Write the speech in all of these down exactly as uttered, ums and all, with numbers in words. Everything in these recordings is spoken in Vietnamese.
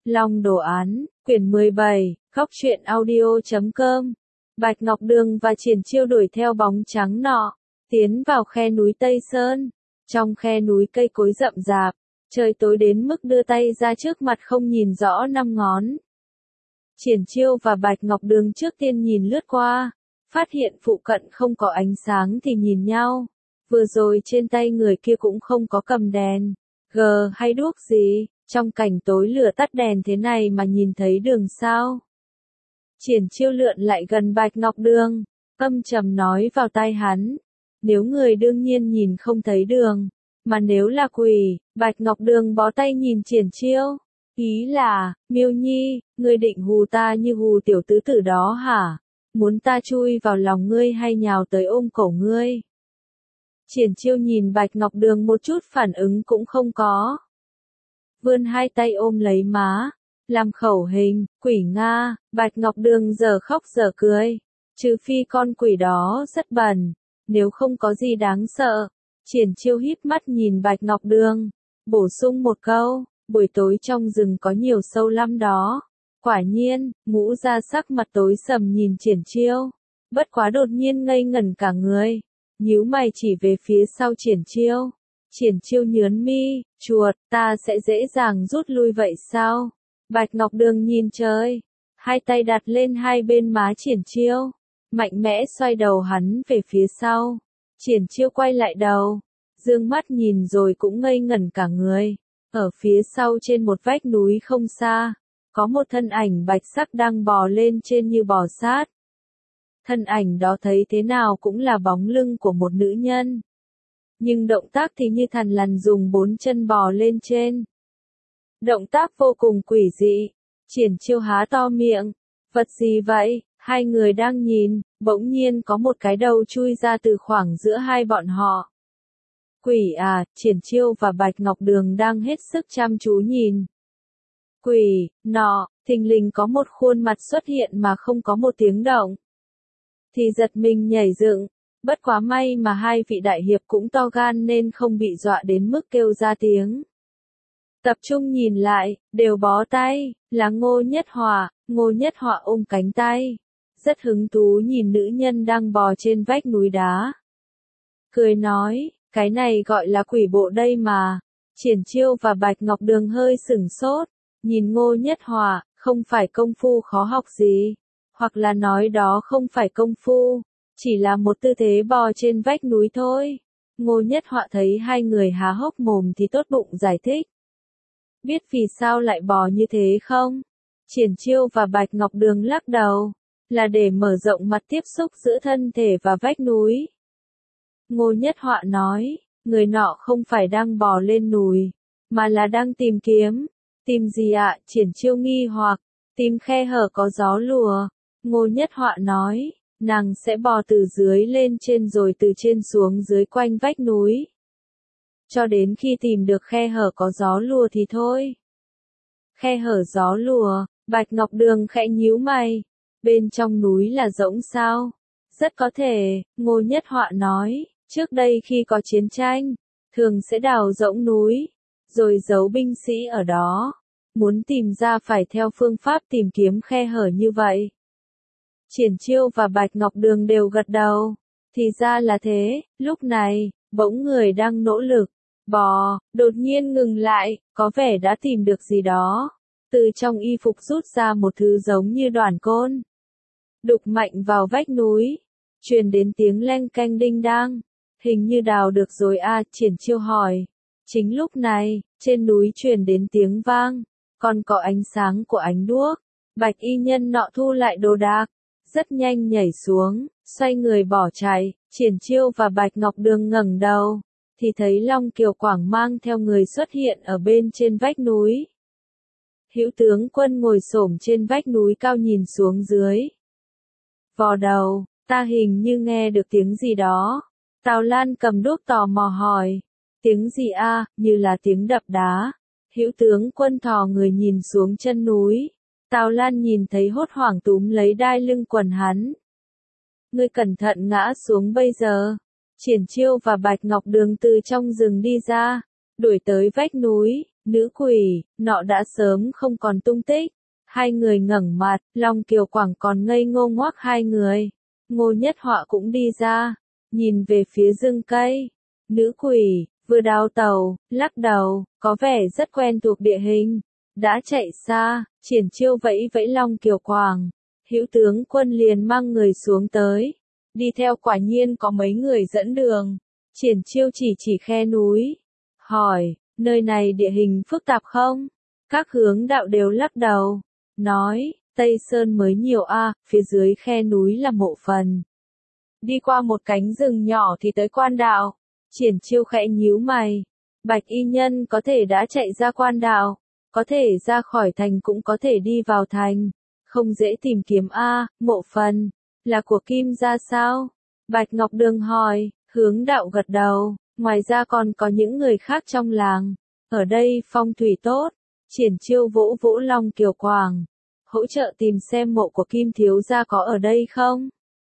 Long đồ án, quyển mười bảy, góc truyện audio chấm com. Bạch Ngọc Đường và Triển Chiêu đuổi theo bóng trắng nọ, tiến vào khe núi Tây Sơn. Trong khe núi cây cối rậm rạp, trời tối đến mức đưa tay ra trước mặt không nhìn rõ năm ngón. Triển Chiêu và Bạch Ngọc Đường trước tiên nhìn lướt qua, phát hiện phụ cận không có ánh sáng thì nhìn nhau. Vừa rồi trên tay người kia cũng không có cầm đèn, gờ hay đuốc gì, trong cảnh tối lửa tắt đèn thế này mà nhìn thấy đường sao. Triển Chiêu lượn lại gần Bạch Ngọc Đường, âm trầm nói vào tai hắn. Nếu người đương nhiên nhìn không thấy đường, mà nếu là quỷ, Bạch Ngọc Đường bó tay nhìn Triển Chiêu. Ý là, Miêu Nhi, ngươi định hù ta như hù tiểu tứ tử đó hả? Muốn ta chui vào lòng ngươi hay nhào tới ôm cổ ngươi? Triển Chiêu nhìn Bạch Ngọc Đường một chút phản ứng cũng không có. Vươn hai tay ôm lấy má, làm khẩu hình, quỷ Nga. Bạch Ngọc Đường giờ khóc giờ cười. Trừ phi con quỷ đó rất bẩn, nếu không có gì đáng sợ. Triển Chiêu híp mắt nhìn Bạch Ngọc Đường, bổ sung một câu, buổi tối trong rừng có nhiều sâu lắm đó. Quả nhiên, Ngũ Gia sắc mặt tối sầm nhìn Triển Chiêu, bất quá đột nhiên ngây ngẩn cả người, nhíu mày chỉ về phía sau Triển Chiêu. Triển Chiêu nhớn mi, chuột, ta sẽ dễ dàng rút lui vậy sao? Bạch Ngọc Đường nhìn trời, hai tay đặt lên hai bên má Triển Chiêu, mạnh mẽ xoay đầu hắn về phía sau. Triển Chiêu quay lại đầu, dương mắt nhìn rồi cũng ngây ngẩn cả người. Ở phía sau trên một vách núi không xa, có một thân ảnh bạch sắc đang bò lên trên như bò sát. Thân ảnh đó thấy thế nào cũng là bóng lưng của một nữ nhân. Nhưng động tác thì như thằn lằn dùng bốn chân bò lên trên. Động tác vô cùng quỷ dị. Triển Chiêu há to miệng. Vật gì vậy? Hai người đang nhìn, bỗng nhiên có một cái đầu chui ra từ khoảng giữa hai bọn họ. Quỷ à, Triển Chiêu và Bạch Ngọc Đường đang hết sức chăm chú nhìn. Quỷ, nọ, thình lình có một khuôn mặt xuất hiện mà không có một tiếng động. Thì giật mình nhảy dựng, bất quá may mà hai vị đại hiệp cũng to gan nên không bị dọa đến mức kêu ra tiếng. Tập trung nhìn lại, đều bó tay, là Ngô Nhất Họa. Ngô Nhất Họa ôm cánh tay, rất hứng thú nhìn nữ nhân đang bò trên vách núi đá. Cười nói, cái này gọi là quỷ bộ đây mà. Triển Chiêu và Bạch Ngọc Đường hơi sửng sốt, nhìn Ngô Nhất Họa, không phải công phu khó học gì, hoặc là nói đó không phải công phu, chỉ là một tư thế bò trên vách núi thôi. Ngô Nhất Họa thấy hai người há hốc mồm thì tốt bụng giải thích. Biết vì sao lại bò như thế không? Triển Chiêu và Bạch Ngọc Đường lắc đầu, là để mở rộng mặt tiếp xúc giữa thân thể và vách núi. Ngô Nhất Họa nói, người nọ không phải đang bò lên núi, mà là đang tìm kiếm. Tìm gì ạ? Triển Chiêu nghi hoặc, tìm khe hở có gió lùa. Ngô Nhất Họa nói, nàng sẽ bò từ dưới lên trên rồi từ trên xuống dưới quanh vách núi. Cho đến khi tìm được khe hở có gió lùa thì thôi. Khe hở gió lùa, Bạch Ngọc Đường khẽ nhíu mày. Bên trong núi là rỗng sao? Rất có thể, Ngô Nhất Họa nói, trước đây khi có chiến tranh, thường sẽ đào rỗng núi, rồi giấu binh sĩ ở đó. Muốn tìm ra phải theo phương pháp tìm kiếm khe hở như vậy. Triển Chiêu và Bạch Ngọc Đường đều gật đầu. Thì ra là thế, lúc này, bỗng người đang nỗ lực bò, đột nhiên ngừng lại, có vẻ đã tìm được gì đó. Từ trong y phục rút ra một thứ giống như đoàn côn. Đục mạnh vào vách núi, truyền đến tiếng leng keng đinh đang. Hình như đào được rồi à, Triển Chiêu hỏi. Chính lúc này, trên núi truyền đến tiếng vang, còn có ánh sáng của ánh đuốc. Bạch y nhân nọ thu lại đồ đạc, rất nhanh nhảy xuống, xoay người bỏ chạy. Triển Chiêu và Bạch Ngọc Đường ngẩng đầu, thì thấy Long Kiều Quảng mang theo người xuất hiện ở bên trên vách núi. Hữu tướng quân ngồi xổm trên vách núi cao nhìn xuống dưới. Vò đầu, ta hình như nghe được tiếng gì đó. Tào Lan cầm đuốc tò mò hỏi. Tiếng gì a? Như là tiếng đập đá. Hữu tướng quân thò người nhìn xuống chân núi. Tào Lan nhìn thấy hốt hoảng túm lấy đai lưng quần hắn. Ngươi cẩn thận ngã xuống bây giờ. Triển Chiêu và Bạch Ngọc Đường từ trong rừng đi ra, đuổi tới vách núi, Nữ quỷ, nọ đã sớm không còn tung tích. Hai người ngẩng mặt, Long Kiều Quảng còn ngây ngô ngoác hai người. Ngô Nhất Họa cũng đi ra, nhìn về phía rừng cây. Nữ quỷ, vừa đào tàu, lắc đầu, có vẻ rất quen thuộc địa hình. Đã chạy xa, Triển Chiêu vẫy vẫy Long Kiều Quảng. Hữu tướng quân liền mang người xuống tới. Đi theo quả nhiên có mấy người dẫn đường. Triển Chiêu chỉ chỉ khe núi. Hỏi, nơi này địa hình phức tạp không? Các hướng đạo đều lắc đầu. Nói, Tây Sơn mới nhiều a, phía dưới khe núi là mộ phần. Đi qua một cánh rừng nhỏ thì tới quan đạo. Triển Chiêu khẽ nhíu mày. Bạch y nhân có thể đã chạy ra quan đạo. Có thể ra khỏi thành cũng có thể đi vào thành. Không dễ tìm kiếm a, mộ phần. Là của Kim gia sao? Bạch Ngọc Đường hỏi, hướng đạo gật đầu. Ngoài ra còn có những người khác trong làng. Ở đây phong thủy tốt. Triển Chiêu vỗ vỗ Long Kiều Quảng. Hỗ trợ tìm xem mộ của Kim thiếu gia có ở đây không?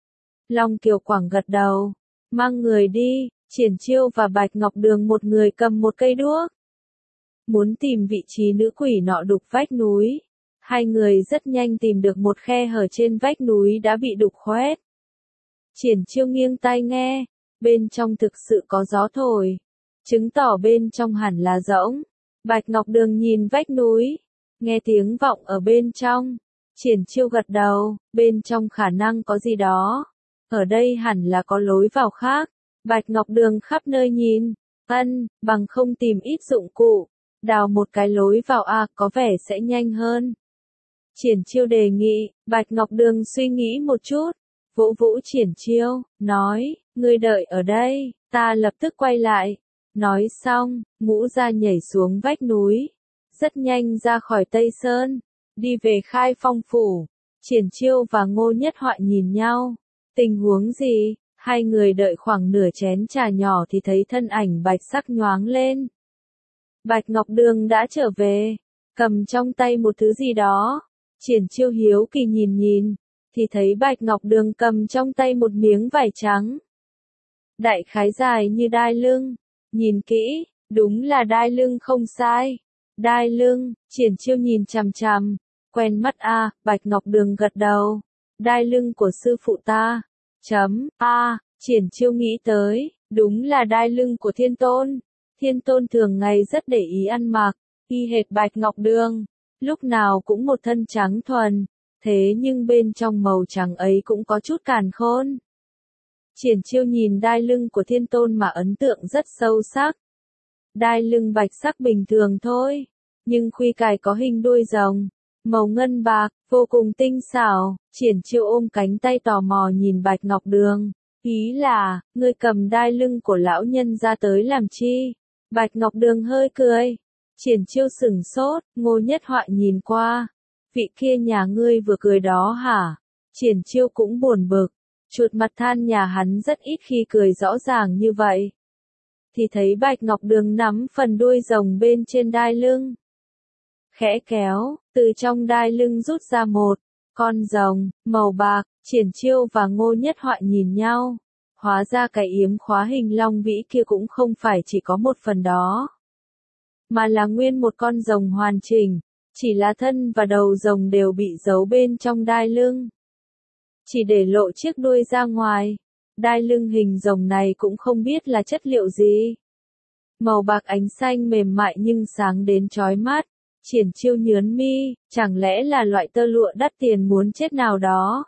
Long Kiều Quảng gật đầu. Mang người đi. Triển Chiêu và Bạch Ngọc Đường một người cầm một cây đuốc. Muốn tìm vị trí nữ quỷ nọ đục vách núi. Hai người rất nhanh tìm được một khe hở trên vách núi đã bị đục khoét. Triển Chiêu nghiêng tai nghe. Bên trong thực sự có gió thổi. Chứng tỏ bên trong hẳn là rỗng. Bạch Ngọc Đường nhìn vách núi. Nghe tiếng vọng ở bên trong. Triển Chiêu gật đầu. Bên trong khả năng có gì đó. Ở đây hẳn là có lối vào khác. Bạch Ngọc Đường khắp nơi nhìn. Ân, bằng không tìm ít dụng cụ. Đào một cái lối vào a, có vẻ sẽ nhanh hơn. Triển Chiêu đề nghị. Bạch Ngọc Đường suy nghĩ một chút. Vỗ vỗ Triển Chiêu, nói, ngươi đợi ở đây, ta lập tức quay lại. Nói xong, Ngũ Gia nhảy xuống vách núi. Rất nhanh ra khỏi Tây Sơn. Đi về Khai Phong phủ. Triển Chiêu và Ngô Nhất Họa nhìn nhau. Tình huống gì? Hai người đợi khoảng nửa chén trà nhỏ thì thấy thân ảnh bạch sắc nhoáng lên. Bạch Ngọc Đường đã trở về. Cầm trong tay một thứ gì đó. Triển Chiêu hiếu kỳ nhìn nhìn. Thì thấy Bạch Ngọc Đường cầm trong tay một miếng vải trắng. Đại khái dài như đai lưng. Nhìn kỹ, đúng là đai lưng không sai. Đai lưng, Triển Chiêu nhìn chằm chằm. Quen mắt a, à, Bạch Ngọc Đường gật đầu. Đai lưng của sư phụ ta. Chấm, a, à, Triển Chiêu nghĩ tới, đúng là đai lưng của Thiên Tôn. Thiên Tôn thường ngày rất để ý ăn mặc, y hệt Bạch Ngọc Đường. Lúc nào cũng một thân trắng thuần. Thế nhưng bên trong màu trắng ấy cũng có chút càn khôn. Triển Chiêu nhìn đai lưng của Thiên Tôn mà ấn tượng rất sâu sắc. Đai lưng bạch sắc bình thường thôi, nhưng khuy cài có hình đuôi rồng, màu ngân bạc, vô cùng tinh xảo. Triển Chiêu ôm cánh tay tò mò nhìn Bạch Ngọc Đường. Ý là, ngươi cầm đai lưng của lão nhân ra tới làm chi? Bạch Ngọc Đường hơi cười. Triển Chiêu sửng sốt, Ngô Nhất Họa nhìn qua. Vị kia nhà ngươi vừa cười đó hả? Triển Chiêu cũng buồn bực. Chuột mặt than nhà hắn rất ít khi cười rõ ràng như vậy. Thì thấy Bạch Ngọc Đường nắm phần đuôi rồng bên trên đai lưng. Khẽ kéo, từ trong đai lưng rút ra một con rồng, màu bạc. Triển Chiêu và Ngô Nhất Họa nhìn nhau. Hóa ra cái yếm khóa hình long vĩ kia cũng không phải chỉ có một phần đó. Mà là nguyên một con rồng hoàn chỉnh. Chỉ là thân và đầu rồng đều bị giấu bên trong đai lưng. Chỉ để lộ chiếc đuôi ra ngoài. Đai lưng hình rồng này cũng không biết là chất liệu gì. Màu bạc ánh xanh mềm mại nhưng sáng đến chói mắt. Triển Chiêu nhớn mi, chẳng lẽ là loại tơ lụa đắt tiền muốn chết nào đó.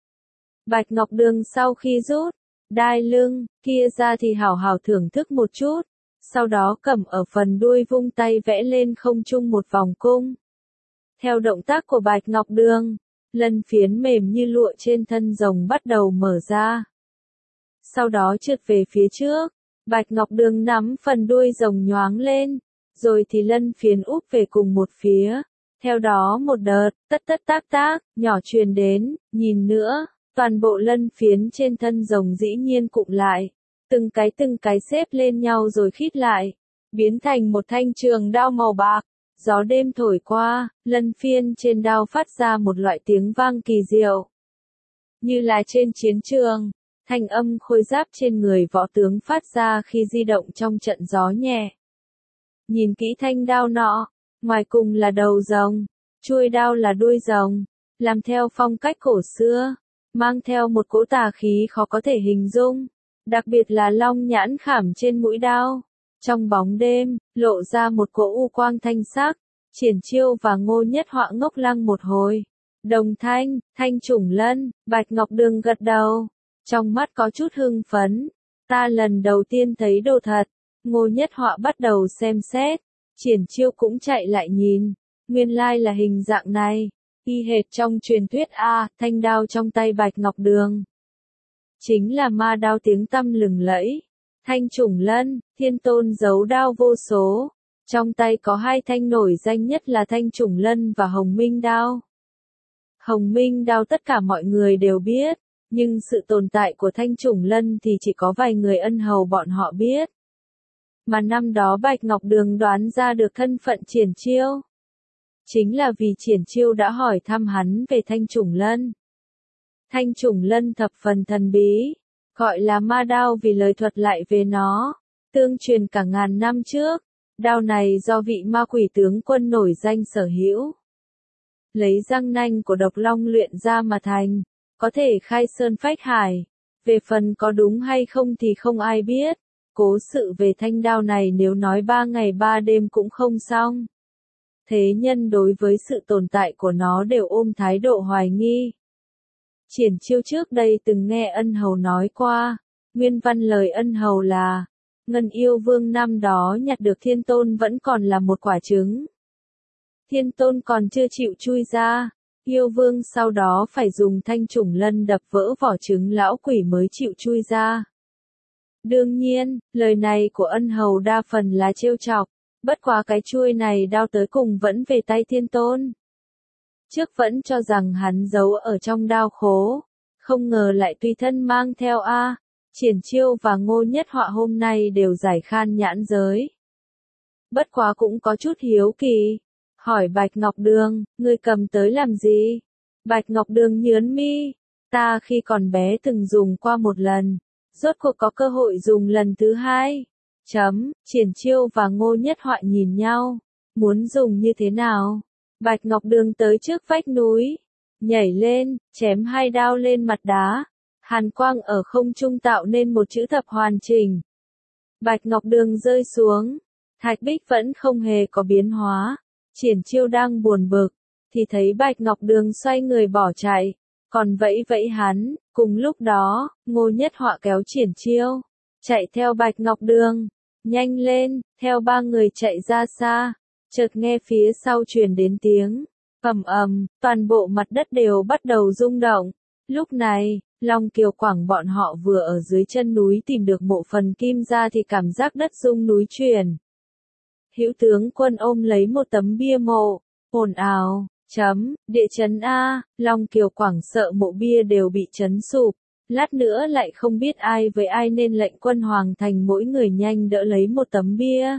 Bạch Ngọc Đường sau khi rút đai lưng kia ra thì hảo hảo thưởng thức một chút. Sau đó cầm ở phần đuôi vung tay vẽ lên không trung một vòng cung. Theo động tác của Bạch Ngọc Đường, lân phiến mềm như lụa trên thân rồng bắt đầu mở ra. Sau đó trượt về phía trước, Bạch Ngọc Đường nắm phần đuôi rồng nhoáng lên, rồi thì lân phiến úp về cùng một phía. Theo đó một đợt, tất tất tác tác, nhỏ truyền đến, nhìn nữa, toàn bộ lân phiến trên thân rồng dĩ nhiên cụm lại. Từng cái từng cái xếp lên nhau rồi khít lại, biến thành một thanh trường đao màu bạc. Gió đêm thổi qua, lân phiến trên đao phát ra một loại tiếng vang kỳ diệu. Như là trên chiến trường, thanh âm khôi giáp trên người võ tướng phát ra khi di động trong trận gió nhẹ. nhìn kỹ thanh đao nọ, ngoài cùng là đầu rồng, chuôi đao là đuôi rồng, làm theo phong cách cổ xưa, mang theo một cỗ tà khí khó có thể hình dung, đặc biệt là long nhãn khảm trên mũi đao. Trong bóng đêm, lộ ra một cỗ u quang thanh sắc, Triển Chiêu và Ngô Nhất Họa ngốc lăng một hồi. Đồng Thanh, Thanh Chủng Lân, Bạch Ngọc Đường gật đầu, trong mắt có chút hưng phấn. Ta lần đầu tiên thấy đồ thật. Ngô Nhất Họa bắt đầu xem xét, Triển Chiêu cũng chạy lại nhìn, nguyên lai là hình dạng này, y hệt trong truyền thuyết a, thanh đao trong tay Bạch Ngọc Đường. Chính là ma đao tiếng tăm lừng lẫy. Thanh Chủng Lân, Thiên Tôn giấu đao vô số, trong tay có hai thanh nổi danh nhất là Thanh Chủng Lân và Hồng Minh đao. Hồng Minh đao tất cả mọi người đều biết, nhưng sự tồn tại của Thanh Chủng Lân thì chỉ có vài người ân hầu bọn họ biết. Mà năm đó Bạch Ngọc Đường đoán ra được thân phận Triển Chiêu. Chính là vì Triển Chiêu đã hỏi thăm hắn về Thanh Chủng Lân. Thanh Chủng Lân thập phần thần bí, gọi là ma đao vì lời thuật lại về nó, tương truyền cả ngàn năm trước. Đao này do vị ma quỷ tướng quân nổi danh sở hữu, lấy răng nanh của độc long luyện ra mà thành, có thể khai sơn phách hải. Về phần có đúng hay không thì không ai biết. Cố sự về thanh đao này nếu nói ba ngày ba đêm cũng không xong. Thế nhân đối với sự tồn tại của nó đều ôm thái độ hoài nghi. Triển Chiêu trước đây từng nghe ân hầu nói qua, nguyên văn lời ân hầu là, Ngân Yêu Vương năm đó nhặt được Thiên Tôn vẫn còn là một quả trứng. Thiên Tôn còn chưa chịu chui ra, Yêu Vương sau đó phải dùng Thanh Chủng Lân đập vỡ vỏ trứng lão quỷ mới chịu chui ra. Đương nhiên, lời này của ân hầu đa phần là trêu chọc, bất quá cái chuôi này đao tới cùng vẫn về tay Thiên Tôn. Trước vẫn cho rằng hắn giấu ở trong đao khố, không ngờ lại tùy thân mang theo a. Triển Chiêu và Ngô Nhất Họa hôm nay đều giải khan nhãn giới. Bất quá cũng có chút hiếu kỳ, hỏi Bạch Ngọc Đường, ngươi cầm tới làm gì? Bạch Ngọc Đường nhướng mi, ta khi còn bé từng dùng qua một lần, rốt cuộc có cơ hội dùng lần thứ hai. Chấm, Triển Chiêu và Ngô Nhất Họa nhìn nhau, muốn dùng như thế nào? Bạch Ngọc Đường tới trước vách núi, nhảy lên, chém hai đao lên mặt đá. Hàn quang ở không trung tạo nên một chữ thập hoàn chỉnh. Bạch Ngọc Đường rơi xuống, thạch bích vẫn không hề có biến hóa. Triển Chiêu đang buồn bực, thì thấy Bạch Ngọc Đường xoay người bỏ chạy, còn vẫy vẫy hắn. Cùng lúc đó, Ngô Nhất Họa kéo Triển Chiêu, chạy theo Bạch Ngọc Đường, nhanh lên, theo ba người chạy ra xa. Chợt nghe phía sau truyền đến tiếng ầm ầm, toàn bộ mặt đất đều bắt đầu rung động. Lúc này, Long Kiều Quảng bọn họ vừa ở dưới chân núi tìm được mộ phần kim ra thì cảm giác đất rung núi chuyển. Hữu tướng quân ôm lấy một tấm bia mộ, ồn ào, chấm, địa chấn a, Long Kiều Quảng sợ mộ bia đều bị chấn sụp, lát nữa lại không biết ai với ai nên lệnh quân Hoàng Thành mỗi người nhanh đỡ lấy một tấm bia.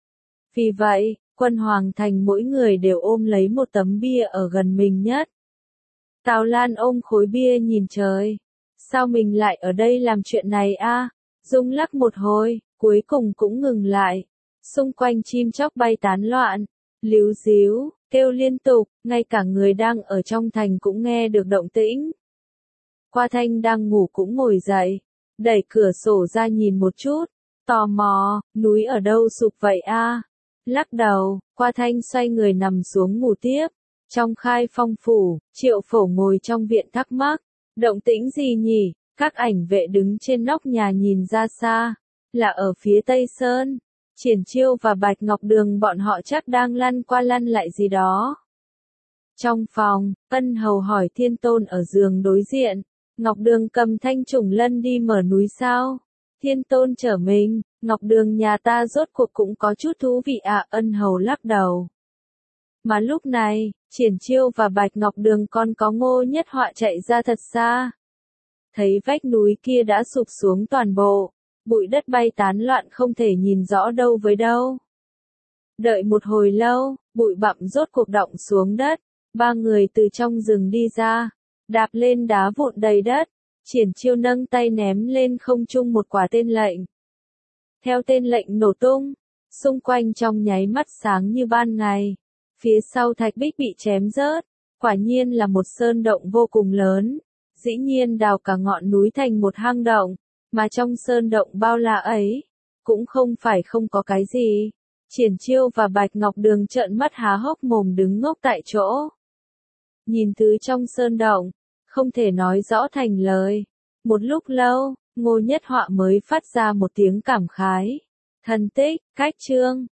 Vì vậy, quân Hoàng Thành mỗi người đều ôm lấy một tấm bia ở gần mình nhất. Tào Lan ôm khối bia nhìn trời. Sao mình lại ở đây làm chuyện này a? Rung lắc một hồi, cuối cùng cũng ngừng lại. Xung quanh chim chóc bay tán loạn, líu díu, kêu liên tục, ngay cả người đang ở trong thành cũng nghe được động tĩnh. Qua Thanh đang ngủ cũng ngồi dậy, đẩy cửa sổ ra nhìn một chút, tò mò, núi ở đâu sụp vậy a? Lắc đầu, Qua Thanh xoay người nằm xuống ngủ tiếp. Trong Khai Phong phủ, Triệu Phổ ngồi trong viện thắc mắc, động tĩnh gì nhỉ? Các ảnh vệ đứng trên nóc nhà nhìn ra xa, là ở phía Tây Sơn. Triển Chiêu và Bạch Ngọc Đường bọn họ chắc đang lăn qua lăn lại gì đó. Trong phòng, ân hầu hỏi Thiên Tôn ở giường đối diện, Ngọc Đường cầm Thanh Chủng Lân đi mở núi sao? Thiên Tôn trở mình, Ngọc Đường nhà ta rốt cuộc cũng có chút thú vị ạ. Ân hầu lắc đầu. Mà lúc này, Triển Chiêu và Bạch Ngọc Đường còn có Ngô Nhất Họa chạy ra thật xa. Thấy vách núi kia đã sụp xuống toàn bộ, bụi đất bay tán loạn không thể nhìn rõ đâu với đâu. Đợi một hồi lâu, bụi bặm rốt cuộc đọng xuống đất, ba người từ trong rừng đi ra, đạp lên đá vụn đầy đất. Triển Chiêu nâng tay ném lên không trung một quả tên lệnh. Theo tên lệnh nổ tung, xung quanh trong nháy mắt sáng như ban ngày. Phía sau thạch bích bị chém rớt, quả nhiên là một sơn động vô cùng lớn, dĩ nhiên đào cả ngọn núi thành một hang động, mà trong sơn động bao la ấy, cũng không phải không có cái gì. Triển Chiêu và Bạch Ngọc Đường trợn mắt há hốc mồm đứng ngốc tại chỗ. Nhìn thứ trong sơn động, không thể nói rõ thành lời. Một lúc lâu, Ngô Nhất Họa mới phát ra một tiếng cảm khái. Thần tích, cách chương.